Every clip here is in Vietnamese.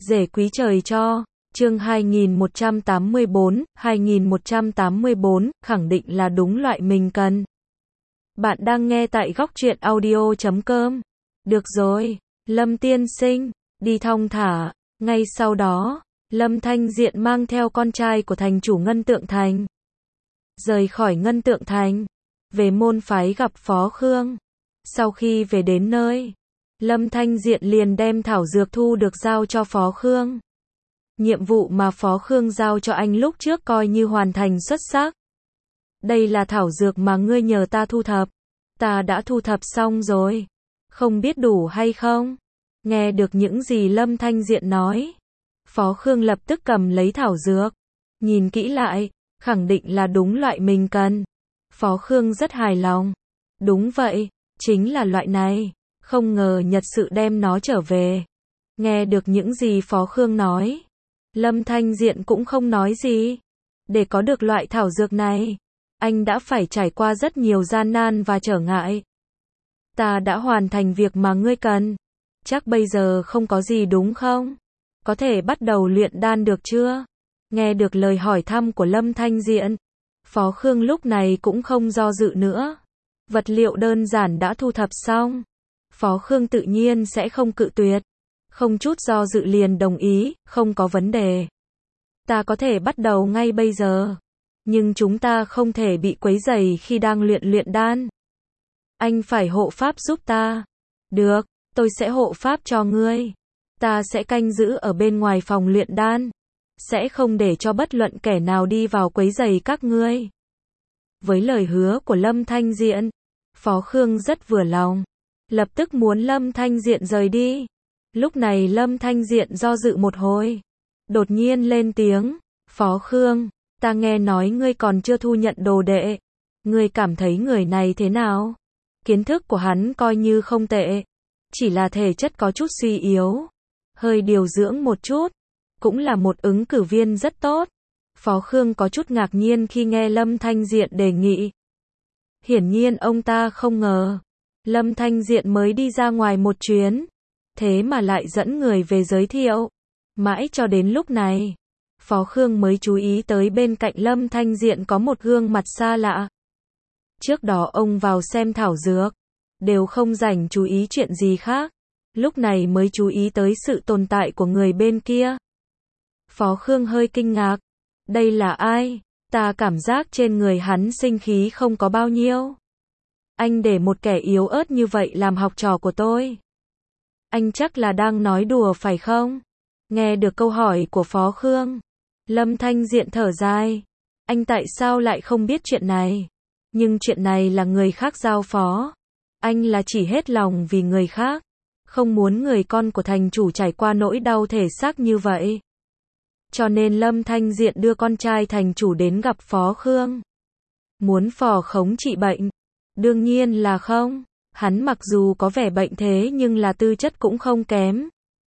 Rể quý trời cho. Chương 2184, khẳng định là đúng loại mình cần. Bạn đang nghe tại góc truyện audio.com. Được rồi, Lâm tiên sinh, đi thong thả. Ngay sau đó, Lâm Thanh Diện mang theo con trai của thành chủ Ngân Tượng Thành, rời khỏi Ngân Tượng Thành, về môn phái gặp Phó Khương. Sau khi về đến nơi, Lâm Thanh Diện liền đem thảo dược thu được giao cho Phó Khương. Nhiệm vụ mà Phó Khương giao cho anh lúc trước coi như hoàn thành xuất sắc. Đây là thảo dược mà ngươi nhờ ta thu thập. Ta đã thu thập xong rồi. Không biết đủ hay không? Nghe được những gì Lâm Thanh Diện nói, Phó Khương lập tức cầm lấy thảo dược, nhìn kỹ lại, khẳng định là đúng loại mình cần. Phó Khương rất hài lòng. Đúng vậy, chính là loại này. Không ngờ Nhật sự đem nó trở về. Nghe được những gì Phó Khương nói, Lâm Thanh Diện cũng không nói gì. Để có được loại thảo dược này, anh đã phải trải qua rất nhiều gian nan và trở ngại. Ta đã hoàn thành việc mà ngươi cần. Chắc bây giờ không có gì đúng không? Có thể bắt đầu luyện đan được chưa? Nghe được lời hỏi thăm của Lâm Thanh Diện, Phó Khương lúc này cũng không do dự nữa. Vật liệu đơn giản đã thu thập xong. Phó Khương tự nhiên sẽ không cự tuyệt. Không chút do dự liền đồng ý, không có vấn đề. Ta có thể bắt đầu ngay bây giờ. Nhưng chúng ta không thể bị quấy rầy khi đang luyện đan. Anh phải hộ pháp giúp ta. Được, tôi sẽ hộ pháp cho ngươi. Ta sẽ canh giữ ở bên ngoài phòng luyện đan. Sẽ không để cho bất luận kẻ nào đi vào quấy rầy các ngươi. Với lời hứa của Lâm Thanh Diện, Phó Khương rất vừa lòng. Lập tức muốn Lâm Thanh Diện rời đi. Lúc này Lâm Thanh Diện do dự một hồi. Đột nhiên lên tiếng. Phó Khương, ta nghe nói ngươi còn chưa thu nhận đồ đệ. Ngươi cảm thấy người này thế nào? Kiến thức của hắn coi như không tệ. Chỉ là thể chất có chút suy yếu. Hơi điều dưỡng một chút. Cũng là một ứng cử viên rất tốt. Phó Khương có chút ngạc nhiên khi nghe Lâm Thanh Diện đề nghị. Hiển nhiên ông ta không ngờ. Lâm Thanh Diện mới đi ra ngoài một chuyến. Thế mà lại dẫn người về giới thiệu. Mãi cho đến lúc này, Phó Khương mới chú ý tới bên cạnh Lâm Thanh Diện có một gương mặt xa lạ. Trước đó ông vào xem thảo dược, đều không dành chú ý chuyện gì khác. Lúc này mới chú ý tới sự tồn tại của người bên kia. Phó Khương hơi kinh ngạc. Đây là ai? Ta cảm giác trên người hắn sinh khí không có bao nhiêu. Anh để một kẻ yếu ớt như vậy làm học trò của tôi. Anh chắc là đang nói đùa phải không? Nghe được câu hỏi của Phó Khương, Lâm Thanh Diện thở dài. Anh tại sao lại không biết chuyện này? Nhưng chuyện này là người khác giao phó. Anh là chỉ hết lòng vì người khác. Không muốn người con của thành chủ trải qua nỗi đau thể xác như vậy. Cho nên Lâm Thanh Diện đưa con trai thành chủ đến gặp Phó Khương. Muốn phò khống trị bệnh? Đương nhiên là không. Hắn mặc dù có vẻ bệnh thế nhưng là tư chất cũng không kém.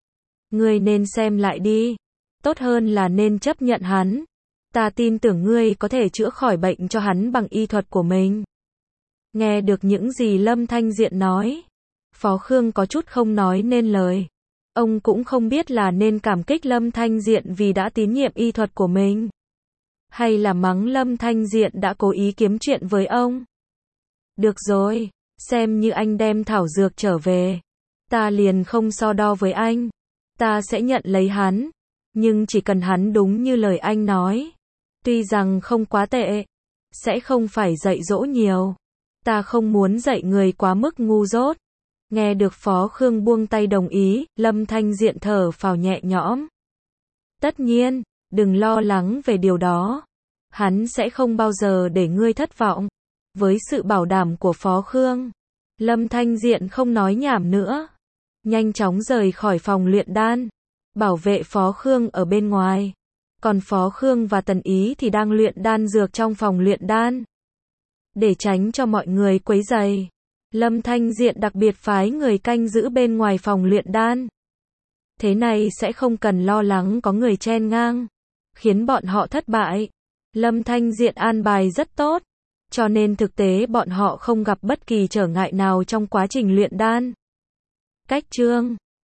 Ngươi nên xem lại đi. Tốt hơn là nên chấp nhận hắn. Ta tin tưởng ngươi có thể chữa khỏi bệnh cho hắn bằng y thuật của mình. Nghe được những gì Lâm Thanh Diện nói, Phó Khương có chút không nói nên lời. Ông cũng không biết là nên cảm kích Lâm Thanh Diện vì đã tín nhiệm y thuật của mình, hay là mắng Lâm Thanh Diện đã cố ý kiếm chuyện với ông. Được rồi, xem như anh đem thảo dược trở về. Ta liền không so đo với anh. Ta sẽ nhận lấy hắn. Nhưng chỉ cần hắn đúng như lời anh nói. Tuy rằng không quá tệ. Sẽ không phải dạy dỗ nhiều. Ta không muốn dạy người quá mức ngu dốt. Nghe được Phó Khương buông tay đồng ý, Lâm Thanh Diện thở phào nhẹ nhõm. Tất nhiên, đừng lo lắng về điều đó. Hắn sẽ không bao giờ để ngươi thất vọng. Với sự bảo đảm của Phó Khương, Lâm Thanh Diện không nói nhảm nữa. Nhanh chóng rời khỏi phòng luyện đan. Bảo vệ Phó Khương ở bên ngoài. Còn Phó Khương và Tần Ý thì đang luyện đan dược trong phòng luyện đan. Để tránh cho mọi người quấy rầy, Lâm Thanh Diện đặc biệt phái người canh giữ bên ngoài phòng luyện đan. Thế này sẽ không cần lo lắng có người chen ngang, khiến bọn họ thất bại. Lâm Thanh Diện an bài rất tốt. Cho nên thực tế bọn họ không gặp bất kỳ trở ngại nào trong quá trình luyện đan. Cách chương